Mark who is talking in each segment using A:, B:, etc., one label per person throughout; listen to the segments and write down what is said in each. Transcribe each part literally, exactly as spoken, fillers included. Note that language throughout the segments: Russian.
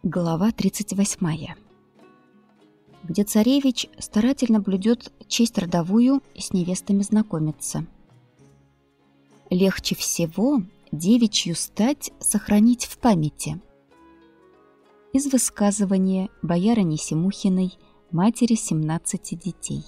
A: Глава тридцать восьмая, где царевич старательно блюдет честь родовую и с невестами знакомится. Легче всего девичью стать сохранить в памяти. Из высказывания боярыни Семухиной, матери семнадцати детей.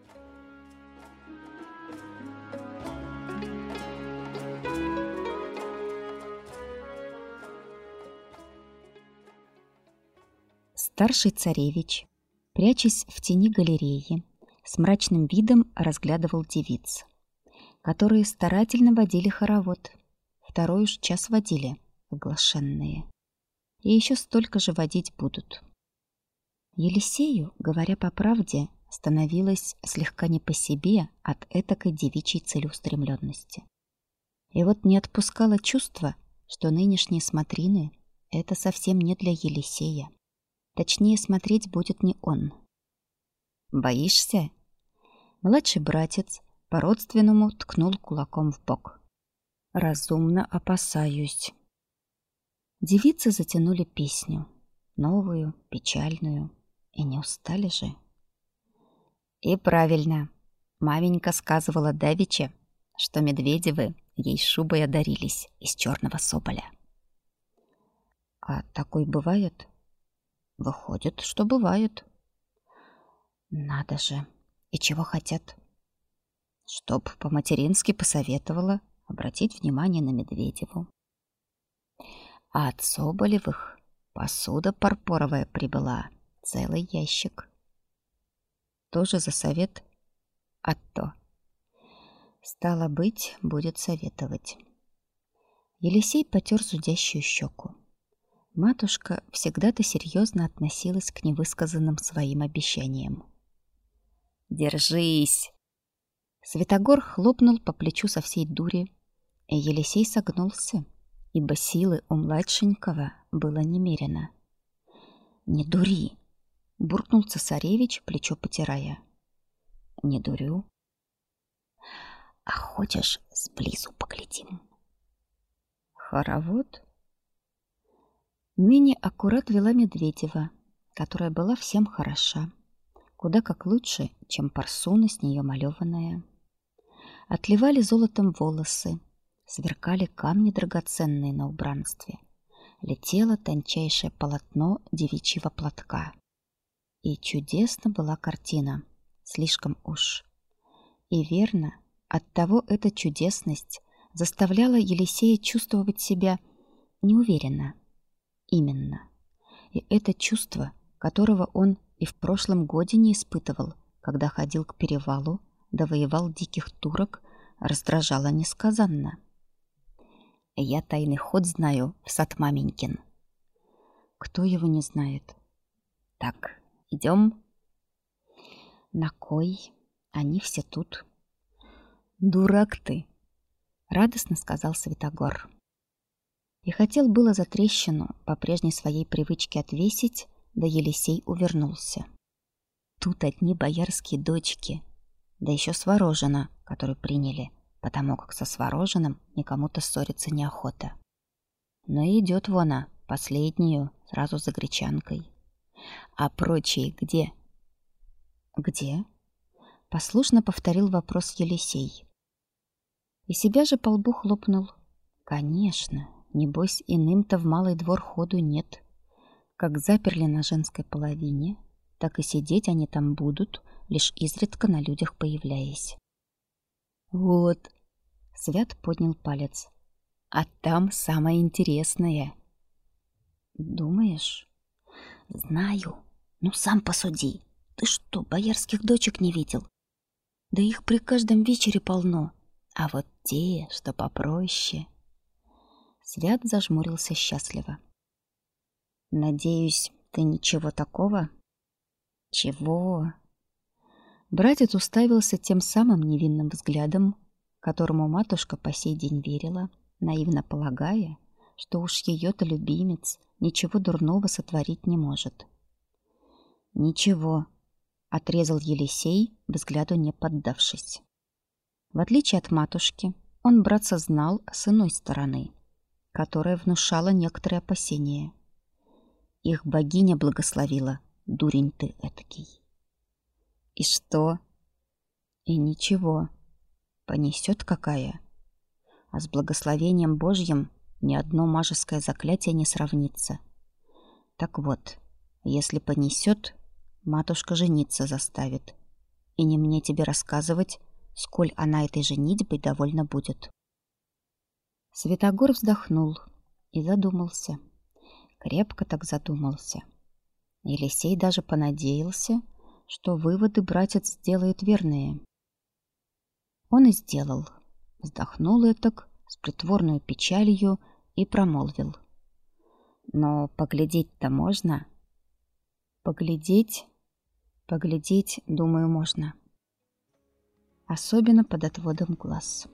A: Старший царевич, прячась в тени галереи, с мрачным видом разглядывал девиц, которые старательно водили хоровод. Второй уж час водили, оглашенные. И еще столько же водить будут. Елисею, говоря по правде, становилось слегка не по себе от этакой девичьей целеустремленности. И вот не отпускало чувство, что нынешние смотрины — это совсем не для Елисея. Точнее, смотреть будет не он. «Боишься?» Младший братец по-родственному ткнул кулаком в бок. «Разумно опасаюсь». Девицы затянули песню, новую, печальную, и не устали же. И правильно. Маменька сказывала давеча, что Медведевы ей шубой одарились из черного соболя. А такой бывает? Выходит, что бывает. Надо же. И чего хотят? Чтоб по-матерински посоветовала обратить внимание на Медведеву. А от Соболевых посуда парпоровая прибыла, целый ящик. Тоже за совет? А то. Стало быть, будет советовать. Елисей потер зудящую щеку. Матушка всегда-то серьезно относилась к невысказанным своим обещаниям. «Держись!» Святогор хлопнул по плечу со всей дури, и Елисей согнулся, ибо силы у младшенького было немерено. «Не дури!» — буркнул цесаревич, плечо потирая. «Не дурю. А хочешь, сблизу поглядим?» «Хоровод?» Ныне аккурат вела Медведева, которая была всем хороша, куда как лучше, чем парсуна с нее малеванная. Отливали золотом волосы, сверкали камни драгоценные на убранстве, летело тончайшее полотно девичьего платка. И чудесна была картина, слишком уж. И верно, оттого эта чудесность заставляла Елисея чувствовать себя неуверенно. Именно. И это чувство, которого он и в прошлом годе не испытывал, когда ходил к перевалу, да воевал диких турок, раздражало несказанно. Я тайный ход знаю в сад маменькин. Кто его не знает? Так, идем. На кой? Они все тут. Дурак ты, радостно сказал Святогор. И хотел было за трещину по прежней своей привычке отвесить, да Елисей увернулся. Тут одни боярские дочки, да еще Сворожина, которую приняли, потому как со Сворожиным никому-то ссориться неохота. Но и идет вон она, последнюю, сразу за гречанкой. А прочие где? Где? Послушно повторил вопрос Елисей. И себя же по лбу хлопнул. Конечно. Небось, иным-то в малый двор ходу нет. Как заперли на женской половине, так и сидеть они там будут, лишь изредка на людях появляясь. Вот, Свят поднял палец. А там самое интересное. Думаешь? Знаю. Ну, сам посуди. Ты что, боярских дочек не видел? Да их при каждом вечере полно. А вот те, что попроще... Свят зажмурился счастливо. «Надеюсь, ты ничего такого?» «Чего?» Братец уставился тем самым невинным взглядом, которому матушка по сей день верила, наивно полагая, что уж ее-то любимец ничего дурного сотворить не может. «Ничего», — отрезал Елисей, взгляду не поддавшись. В отличие от матушки, он братца знал с иной стороны, которая внушала некоторые опасения. Их богиня благословила, дурень ты этакий. И что? И ничего. Понесет какая. А с благословением Божьим ни одно мажеское заклятие не сравнится. Так вот, если понесет, матушка жениться заставит. И не мне тебе рассказывать, сколь она этой женитьбой довольна будет. Святогор вздохнул и задумался. Крепко так задумался. Елисей даже понадеялся, что выводы братец сделает верные. Он и сделал. Вздохнул этак с притворной печалью и промолвил. Но поглядеть-то можно? Поглядеть, поглядеть, думаю, можно. Особенно под отводом глаз.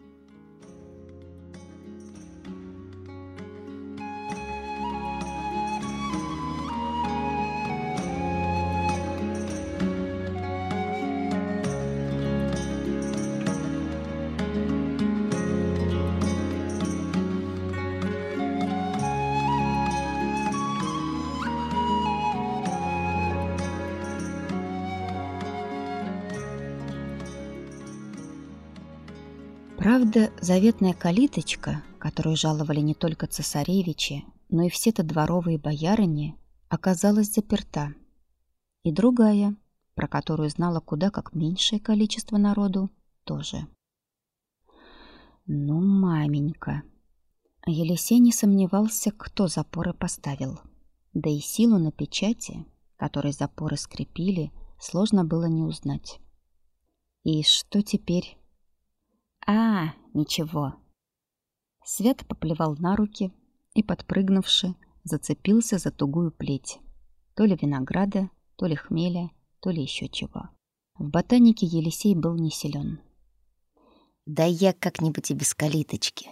A: Правда, заветная калиточка, которую жаловали не только цесаревичи, но и все-то дворовые боярыни, оказалась заперта. И другая, про которую знала куда как меньшее количество народу, тоже. Ну, маменька. Елисей не сомневался, кто запоры поставил. Да и силу на печати, которой запоры скрепили, сложно было не узнать. И что теперь? А, ничего. Свято поплевал на руки и, подпрыгнувши, зацепился за тугую плеть. То ли винограда, то ли хмеля, то ли еще чего. В ботанике Елисей был не силен.
B: Да я как-нибудь и без калиточки.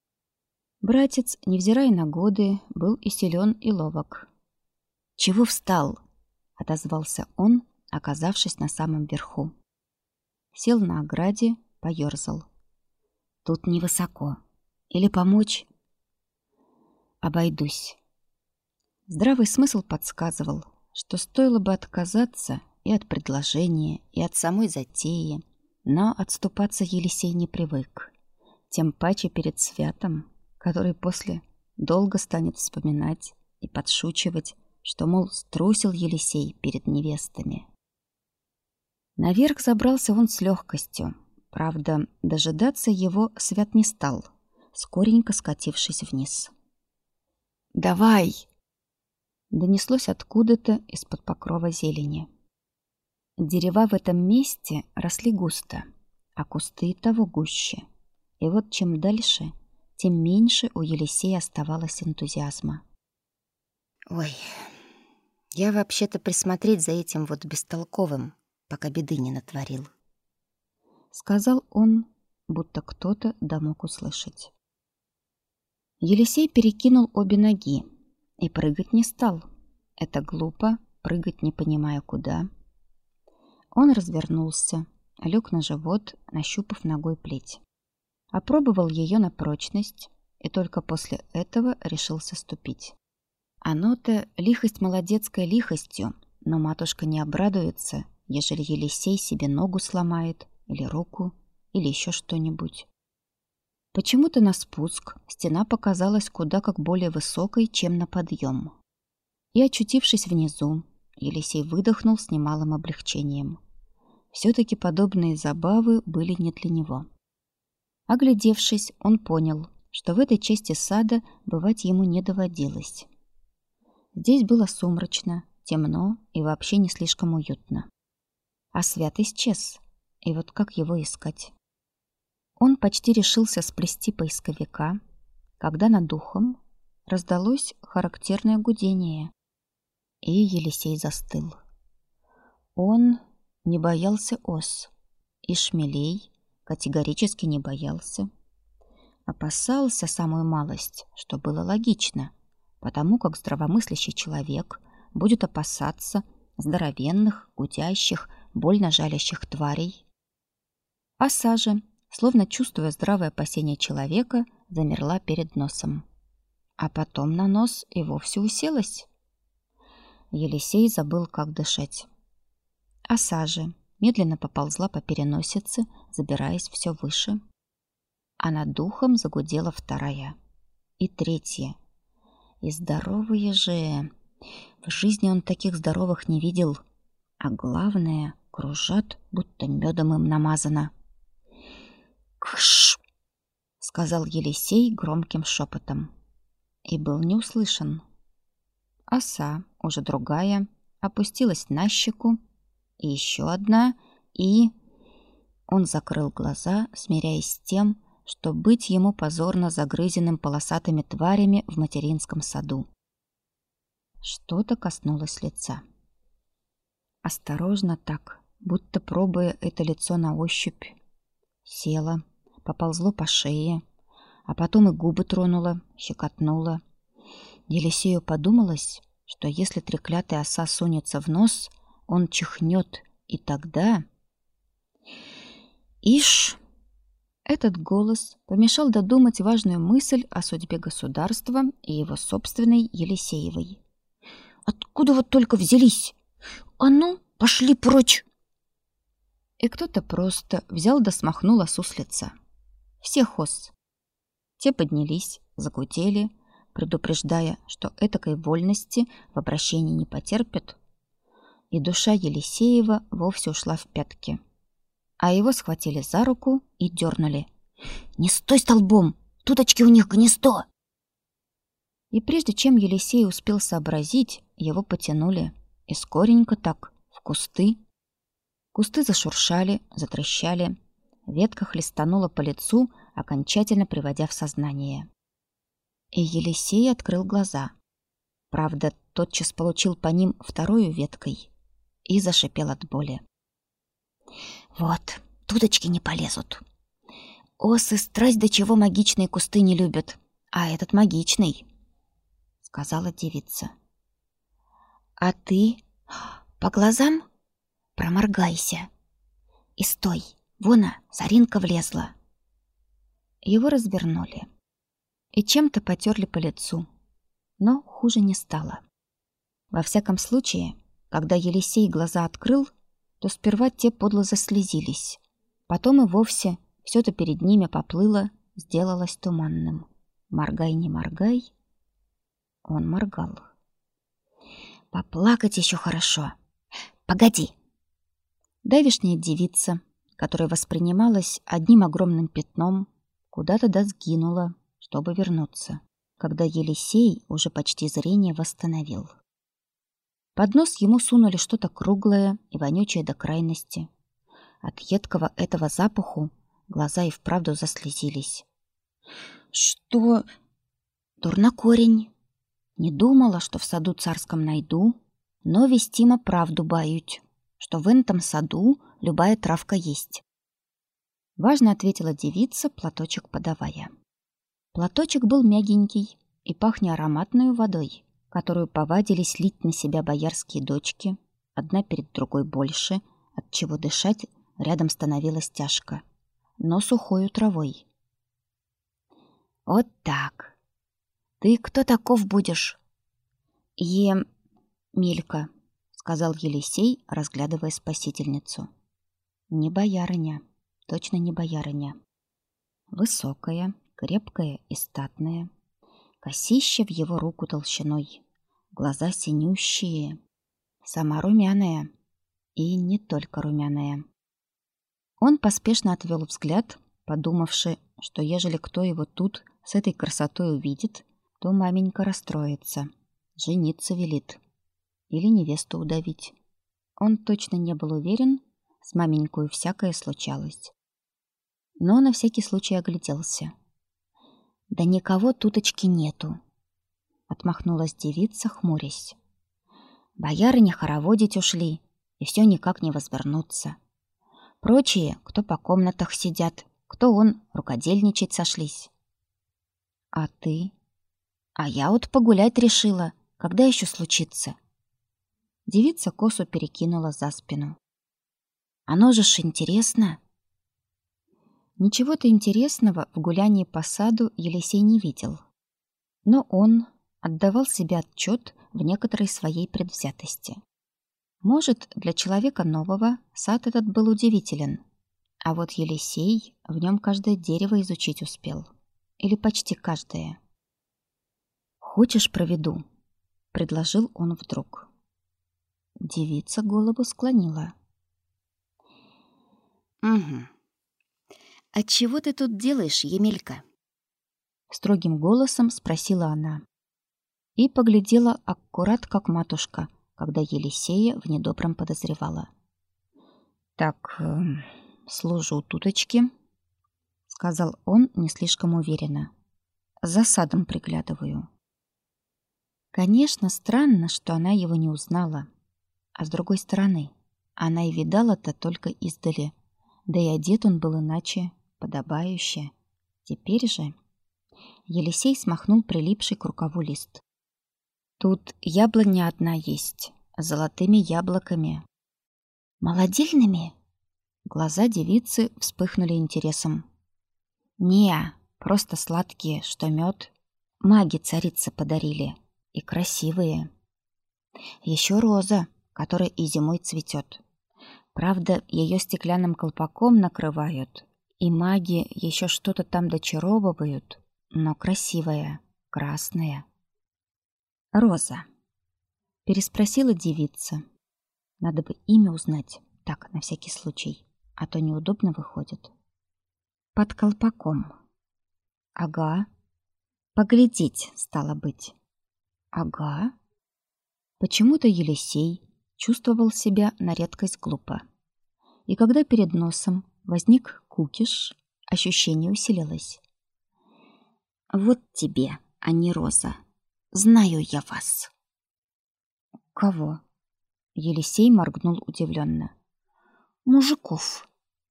A: Братец, невзирая на годы, был и силен, и ловок. «Чего встал?» — отозвался он, оказавшись на самом верху. Сел на ограде, поёрзал. «Тут невысоко. Или помочь?» «Обойдусь». Здравый смысл подсказывал, что стоило бы отказаться и от предложения, и от самой затеи, но отступаться Елисей не привык. Тем паче перед святом, который после долго станет вспоминать и подшучивать, что, мол, струсил Елисей перед невестами. Наверх забрался он с легкостью. Правда, дожидаться его свят не стал, скоренько скатившись вниз. «Давай!» — донеслось откуда-то из-под покрова зелени. Дерева в этом месте росли густо, а кусты того гуще. И вот чем дальше, тем меньше у Елисея оставалось энтузиазма.
B: Ой, я вообще-то присмотреть за этим вот бестолковым, пока беды не натворил.
A: Сказал он, будто кто-то да мог услышать. Елисей перекинул обе ноги и прыгать не стал. Это глупо, прыгать не понимая куда. Он развернулся, лег на живот, нащупав ногой плеть. Опробовал ее на прочность и только после этого решился ступить. Оно-то лихость молодецкой лихостью, но матушка не обрадуется, ежели Елисей себе ногу сломает или руку, или еще что-нибудь. Почему-то на спуск стена показалась куда как более высокой, чем на подъем. И, очутившись внизу, Елисей выдохнул с немалым облегчением. Все-таки подобные забавы были не для него. Оглядевшись, он понял, что в этой части сада бывать ему не доводилось. Здесь было сумрачно, темно и вообще не слишком уютно. А свят исчез. И вот как его искать? Он почти решился сплести поисковика, когда над духом раздалось характерное гудение, и Елисей застыл. Он не боялся ос, и шмелей категорически не боялся. Опасался самую малость, что было логично, потому как здравомыслящий человек будет опасаться здоровенных, гудящих, больно жалящих тварей. Оса же, словно чувствуя здравое опасение человека, замерла перед носом. А потом на нос и вовсе уселась. Елисей забыл, как дышать. Оса же медленно поползла по переносице, забираясь все выше. А над духом загудела вторая. И третья. И здоровые же. В жизни он таких здоровых не видел. А главное, кружат, будто медом им намазано. «Кш!» — сказал Елисей громким шепотом. И был не услышан. Оса, уже другая, опустилась на щеку, и еще одна, и... Он закрыл глаза, смиряясь с тем, что быть ему позорно загрызенным полосатыми тварями в материнском саду. Что-то коснулось лица. Осторожно так, будто пробуя это лицо на ощупь. Села, поползло по шее, а потом и губы тронула, щекотнула. Елисею подумалось, что если треклятая оса сунется в нос, он чихнет, и тогда... Ишь! Этот голос помешал додумать важную мысль о судьбе государства и его собственной Елисеевой. «Откуда вот только взялись? А ну, пошли прочь!» И кто-то просто взял да смахнул осу с лица. Всех ос. Те поднялись, загудели, предупреждая, что этакой вольности в обращении не потерпят, и душа Елисеева вовсе ушла в пятки. А его схватили за руку и дернули. «Не стой столбом! Туточки у них гнездо!» И прежде чем Елисей успел сообразить, его потянули, и скоренько так, в кусты. Кусты зашуршали, затрещали, ветка хлестанула по лицу, окончательно приводя в сознание. И Елисей открыл глаза. Правда, тотчас получил по ним вторую веткой и зашипел от боли. «Вот, туточки не полезут. Осы страсть до чего магичные кусты не любят, а этот магичный», — сказала девица. «А ты по глазам проморгайся и стой, вон она, соринка влезла». Его развернули и чем-то потерли по лицу, но хуже не стало. Во всяком случае, когда Елисей глаза открыл, то сперва те подло заслезились, потом и вовсе все-то перед ними поплыло, сделалось туманным. Моргай, не моргай. Он моргал. «Поплакать еще хорошо. Погоди!» Давешняя девица, которая воспринималась одним огромным пятном, куда-то досгинула, чтобы вернуться, когда Елисей уже почти зрение восстановил. Под нос ему сунули что-то круглое и вонючее до крайности. От едкого этого запаху глаза и вправду заслезились. «Что?» «Дурнокорень. Не думала, что в саду царском найду, но вестимо правду бают, что в этом саду любая травка есть». Важно ответила девица, платочек подавая. Платочек был мягенький и пах не ароматной водой, которую повадились лить на себя боярские дочки, одна перед другой больше, от чего дышать рядом становилось тяжко, но сухою травой. «Вот так. Ты кто таков будешь?» «Е... Милька», — сказал Елисей, разглядывая спасительницу. «Не боярыня, точно не боярыня. Высокая, крепкая и статная, косища в его руку толщиной, глаза синющие, сама румяная и не только румяная». Он поспешно отвел взгляд, подумавши, что ежели кто его тут с этой красотой увидит, то маменька расстроится, жениться велит или невесту удавить. Он точно не был уверен, с маменькой всякое случалось. Но на всякий случай огляделся. «Да никого туточки нету», — отмахнулась девица, хмурясь. «Боярыня хороводить ушли, и все никак не возвернуться. Прочие, кто по комнатах сидят, кто он рукодельничать сошлись. А ты? А я вот погулять решила. Когда еще случится?» Девица косу перекинула за спину. «Оно же ж интересно». Ничего-то интересного в гулянии по саду Елисей не видел. Но он отдавал себе отчет в некоторой своей предвзятости. Может, для человека нового сад этот был удивителен, а вот Елисей в нем каждое дерево изучить успел. Или почти каждое. «Хочешь, проведу?» — предложил он вдруг. Девица голову склонила.
B: «Угу. А чего ты тут делаешь, Емелька?»
A: Строгим голосом спросила она. И поглядела аккурат, как матушка, когда Елисея в недобром подозревала. «Так, э, служу туточки», — сказал он не слишком уверенно. «За садом приглядываю». Конечно, странно, что она его не узнала. А с другой стороны, она и видала-то только издали. Да и одет он был иначе, подобающе. Теперь же... Елисей смахнул прилипший к рукаву лист. «Тут яблоня одна есть, с золотыми яблоками». «Молодильными?» Глаза девицы вспыхнули интересом. «Не, просто сладкие, что мед. Маги царицы подарили. И красивые. Еще роза, которая и зимой цветет. Правда, ее стеклянным колпаком накрывают, и маги еще что-то там дочаровывают, но красивая, красная». «Роза», — переспросила девица. Надо бы имя узнать, так, на всякий случай, а то неудобно выходит. «Под колпаком». «Ага. Поглядеть, стало быть». «Ага». Почему-то Елисей чувствовал себя на редкость глупо. И когда перед носом возник кукиш, ощущение усилилось. «Вот тебе, а не роза. Знаю я вас». «Кого?» Елисей моргнул удивленно. «Мужиков».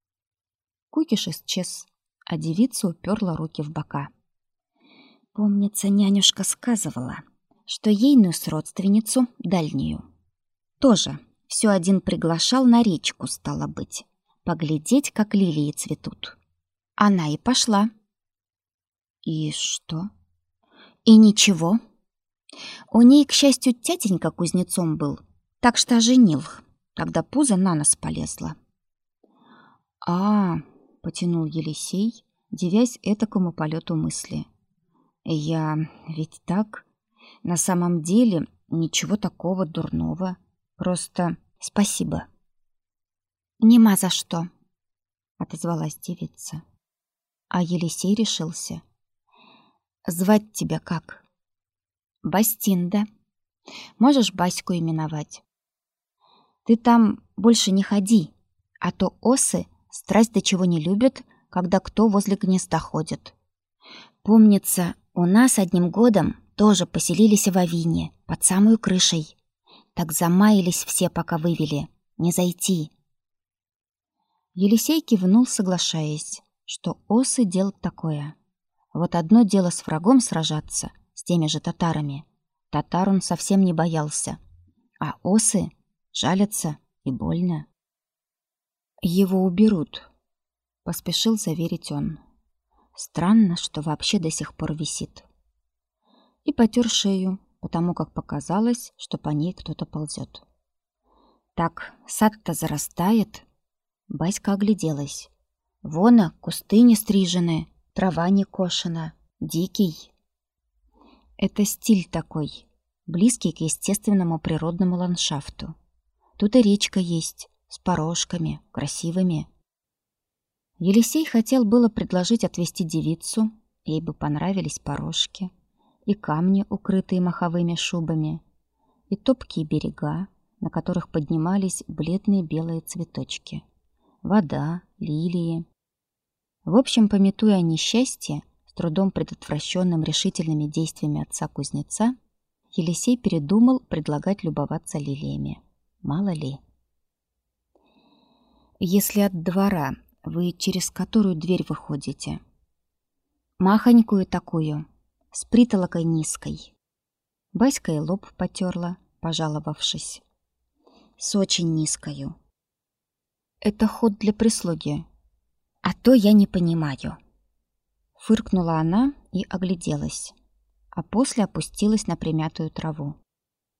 A: Кукиш исчез, а девица уперла руки в бока. Помнится, нянюшка сказывала, что ейную с родственницу, дальнюю, тоже все один приглашал на речку, стало быть, поглядеть, как лилии цветут. Она и пошла. И что? И ничего. У ней, к счастью, тятенька кузнецом был, так что оженил, когда пузо на нос полезло. «А, — потянул Елисей, дивясь этакому полету мысли, — я ведь так, на самом деле ничего такого дурного, просто спасибо». «Нема за что», — отозвалась девица. А Елисей решился. «Звать тебя как?» «Бастинда. Можешь Баську именовать. Ты там больше не ходи, а то осы страсть до чего не любят, когда кто возле гнезда ходит. Помнится, у нас одним годом тоже поселились в авине, под самой крышей. Так замаялись все, пока вывели. Не зайти». Елисей кивнул, соглашаясь, что осы дело такое. Вот одно дело с врагом сражаться, с теми же татарами. Татар он совсем не боялся. А осы жалятся и больно. «Его уберут», — поспешил заверить он. Странно, что вообще до сих пор висит. И потер шею, потому как показалось, что по ней кто-то ползет. «Так, сад-то зарастает». Баська огляделась. «Вон, кусты не стрижены, трава не кошена, дикий». Это стиль такой, близкий к естественному природному ландшафту. Тут и речка есть, с порожками, красивыми. Елисей хотел было предложить отвезти девицу, ей бы понравились порожки, и камни, укрытые маховыми шубами, и топкие берега, на которых поднимались бледные белые цветочки, вода, лилии. В общем, памятуя о несчастье, с трудом предотвращенным решительными действиями отца-кузнеца, Елисей передумал предлагать любоваться лилиями. Мало ли. «Если от двора, вы через которую дверь выходите?» «Махонькую такую, с притолокой низкой». Баська и лоб потерла, пожаловавшись. «С очень низкою». «Это ход для прислуги. А то я не понимаю». Фыркнула она и огляделась, а после опустилась на примятую траву.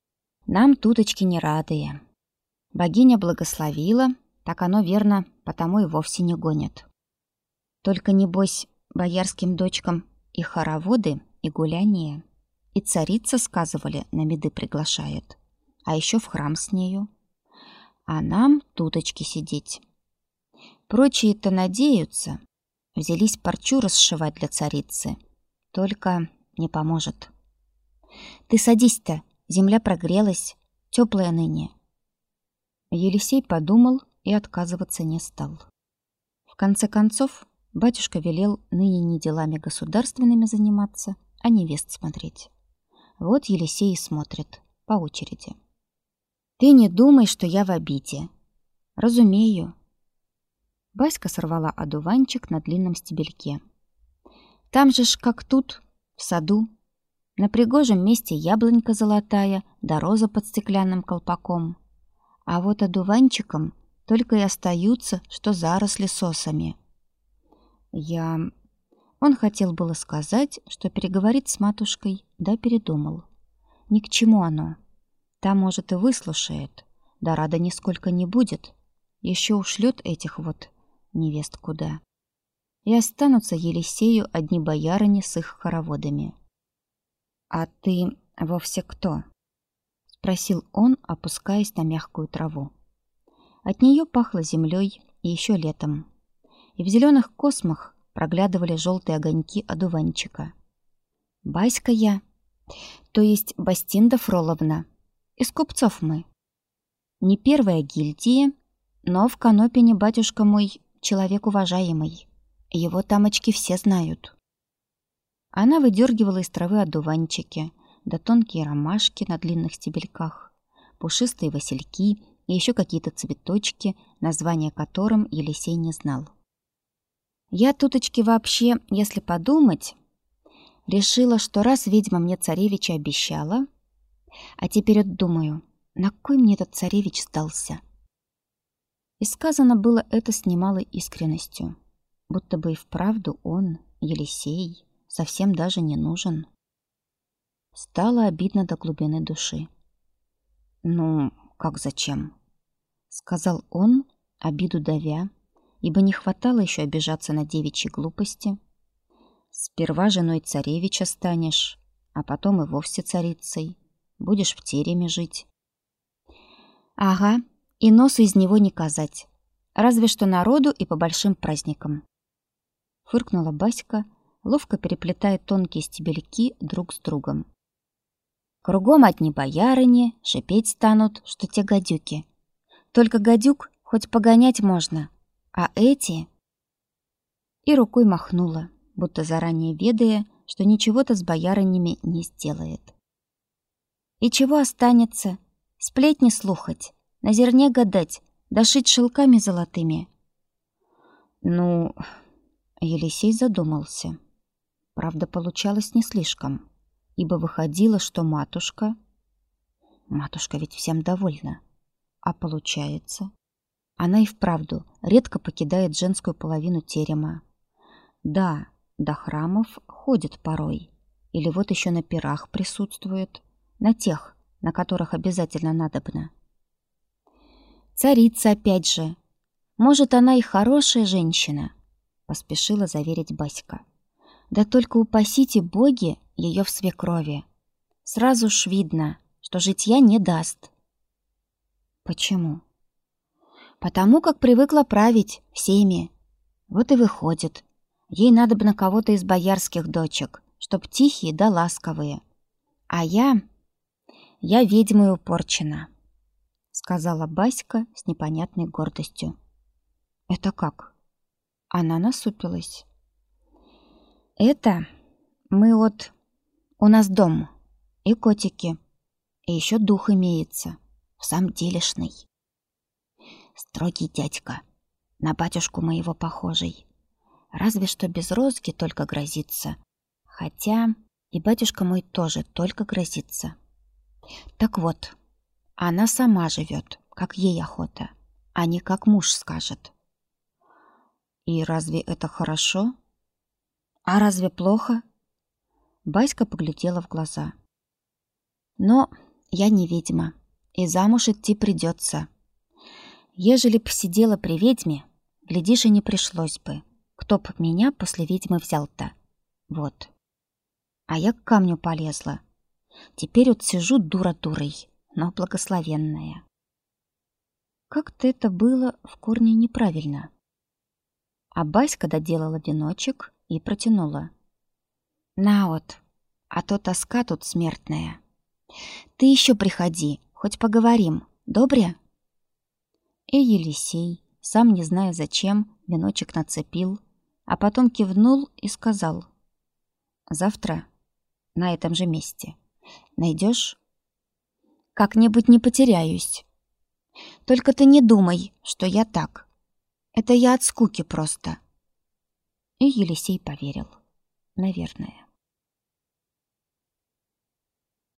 A: Нам туточки не радые. Богиня благословила, так оно верно, потому и вовсе не гонят. Только, небось, боярским дочкам и хороводы, и гуляния, и царица, сказывали, на меды приглашает, а еще в храм с нею. А нам туточки сидеть. Прочие-то надеются, взялись парчу расшивать для царицы. Только не поможет. Ты садись-то, земля прогрелась, теплая ныне. Елисей подумал и отказываться не стал. В конце концов, батюшка велел ныне не делами государственными заниматься, а невест смотреть. Вот Елисей и смотрит по очереди. Ты не думай, что я в обиде. Разумею. Баська сорвала одуванчик на длинном стебельке. Там же ж, как тут, в саду, на пригожем месте яблонька золотая, да роза под стеклянным колпаком. А вот одуванчиком только и остаются, что заросли сосами. Я... Он хотел было сказать, что переговорит с матушкой, да передумал. Ни к чему оно. Та, может, и выслушает, да рада нисколько не будет. Еще ушлет этих вот невест куда. И останутся Елисею одни боярыни с их хороводами. «А ты вовсе кто?» — спросил он, опускаясь на мягкую траву. От нее пахло землей и еще летом, и в зеленых космах проглядывали желтые огоньки одуванчика. «Баська я, то есть Бастинда Фроловна. Из купцов мы. Не первая гильдия, но в Конопине батюшка мой человек уважаемый. Его тамочки все знают». Она выдергивала из травы одуванчики, да тонкие ромашки на длинных стебельках, пушистые васильки и еще какие-то цветочки, названия которым Елисей не знал. Я туточки вообще, если подумать, решила, что раз ведьма мне царевича обещала, а теперь вот думаю, на кой мне этот царевич сдался? И сказано было это с немалой искренностью, будто бы и вправду он, Елисей, совсем даже не нужен. Стало обидно до глубины души. «Ну, как зачем?» — сказал он, обиду давя, ибо не хватало еще обижаться на девичьи глупости. «Сперва женой царевича станешь, а потом и вовсе царицей. Будешь в тереме жить». «Ага, и носу из него не казать. Разве что народу и по большим праздникам». Фыркнула Баська, ловко переплетая тонкие стебельки друг с другом. «Кругом одни боярыни, шипеть станут, что те гадюки. Только гадюк хоть погонять можно, а эти...» И рукой махнула, будто заранее ведая, что ничего-то с боярынями не сделает. «И чего останется? Сплетни слухать, на зерне гадать, да шить шелками золотыми?» «Ну...» — Елисей задумался. Правда, получалось не слишком, ибо выходило, что матушка... Матушка ведь всем довольна. А получается... Она и вправду редко покидает женскую половину терема. Да, до храмов ходит порой. Или вот еще на пирах присутствует. На тех, на которых обязательно надобно. Царица опять же. Может, она и хорошая женщина, поспешила заверить Баська. Да только упасите боги ее в свекрови. Сразу ж видно, что житья не даст. Почему? Потому как привыкла править всеми. Вот и выходит, ей надо бы на кого-то из боярских дочек, чтоб тихие да ласковые. А я... я ведьмой упорчена, сказала Баська с непонятной гордостью. Это как? Она насупилась. Это мы вот... У нас дом и котики, и еще дух имеется, в самом делешный. Строгий дядька, на батюшку моего похожий. Разве что без розги только грозится. Хотя и батюшка мой тоже только грозится. Так вот, она сама живет, как ей охота, а не как муж скажет. И разве это хорошо? А разве плохо? Баська поглядела в глаза. Но я не ведьма, и замуж идти придется. Ежели б сидела при ведьме, глядишь, и не пришлось бы. Кто б меня после ведьмы взял-то? Вот. А я к камню полезла. Теперь вот сижу дура дурой, но благословенная. Как-то это было в корне неправильно. А Баська доделала веночек и протянула. На вот, а то тоска тут смертная. Ты еще приходи, хоть поговорим, добре? И Елисей, сам не зная зачем, веночек нацепил, а потом кивнул и сказал: завтра на этом же месте найдешь? Как-нибудь не потеряюсь. Только ты не думай, что я так. Это я от скуки просто. И Елисей поверил. Наверное.